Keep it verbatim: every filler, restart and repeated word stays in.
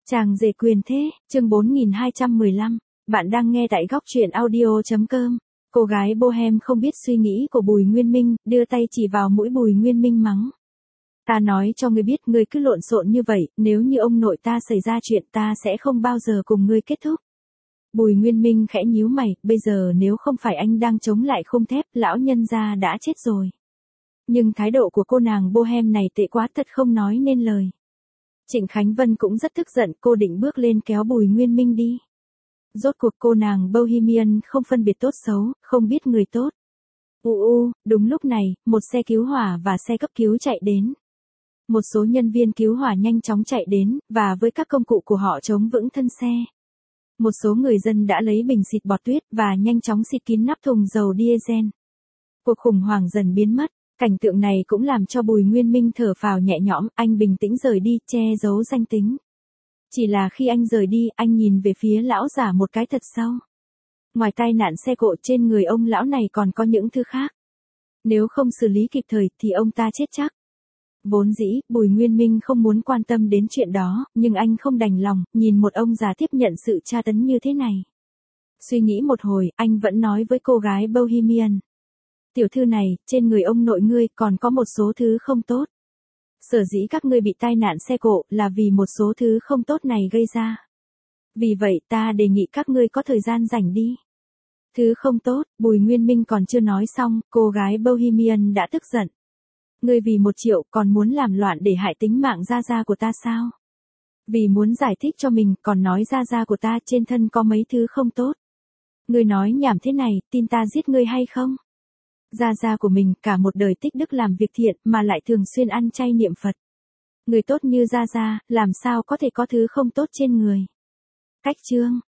Chàng rể quyền thế, chương bốn nghìn hai trăm mười lăm. Bạn đang nghe tại góc truyện audio chấm com. Cô gái bohem không biết suy nghĩ của Bùi Nguyên Minh, đưa tay chỉ vào mũi Bùi Nguyên Minh mắng. Ta nói cho ngươi biết, ngươi cứ lộn xộn như vậy, nếu như ông nội ta xảy ra chuyện ta sẽ không bao giờ cùng ngươi kết thúc. Bùi Nguyên Minh khẽ nhíu mày, bây giờ nếu không phải anh đang chống lại khung thép, lão nhân gia đã chết rồi. Nhưng thái độ của cô nàng bohem này tệ quá thật không nói nên lời. Trịnh Khánh Vân cũng rất tức giận, cô định bước lên kéo Bùi Nguyên Minh đi. Rốt cuộc cô nàng Bohemian không phân biệt tốt xấu, không biết người tốt. U u, đúng lúc này, một xe cứu hỏa và xe cấp cứu chạy đến. Một số nhân viên cứu hỏa nhanh chóng chạy đến, và với các công cụ của họ chống vững thân xe. Một số người dân đã lấy bình xịt bọt tuyết và nhanh chóng xịt kín nắp thùng dầu diesel. Cuộc khủng hoảng dần biến mất. Cảnh tượng này cũng làm cho Bùi Nguyên Minh thở phào nhẹ nhõm, anh bình tĩnh rời đi, che giấu danh tính. Chỉ là khi anh rời đi, anh nhìn về phía lão giả một cái thật sâu. Ngoài tai nạn xe cộ trên người ông lão này còn có những thứ khác. Nếu không xử lý kịp thời thì ông ta chết chắc. Vốn dĩ, Bùi Nguyên Minh không muốn quan tâm đến chuyện đó, nhưng anh không đành lòng, nhìn một ông già tiếp nhận sự tra tấn như thế này. Suy nghĩ một hồi, anh vẫn nói với cô gái Bohemian. Tiểu thư này, trên người ông nội ngươi còn có một số thứ không tốt. Sở dĩ các ngươi bị tai nạn xe cộ là vì một số thứ không tốt này gây ra. Vì vậy ta đề nghị các ngươi có thời gian rảnh đi. Thứ không tốt, Bùi Nguyên Minh còn chưa nói xong, cô gái Bohemian đã tức giận. Ngươi vì một triệu còn muốn làm loạn để hại tính mạng Gia Gia của ta sao? Vì muốn giải thích cho mình còn nói Gia Gia của ta trên thân có mấy thứ không tốt. Ngươi nói nhảm thế này, tin ta giết ngươi hay không? Gia Gia của mình cả một đời tích đức làm việc thiện mà lại thường xuyên ăn chay niệm Phật. Người tốt như Gia Gia, làm sao có thể có thứ không tốt trên người. Cách chương,